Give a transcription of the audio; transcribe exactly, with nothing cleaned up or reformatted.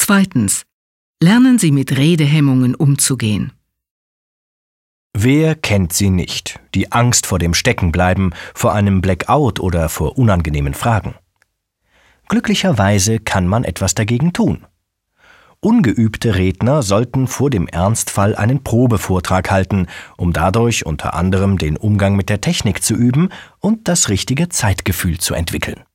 Zweitens. Lernen Sie mit Redehemmungen umzugehen. Wer kennt sie nicht, die Angst vor dem Steckenbleiben, vor einem Blackout oder vor unangenehmen Fragen? Glücklicherweise kann man etwas dagegen tun. Ungeübte Redner sollten vor dem Ernstfall einen Probevortrag halten, um dadurch unter anderem den Umgang mit der Technik zu üben und das richtige Zeitgefühl zu entwickeln.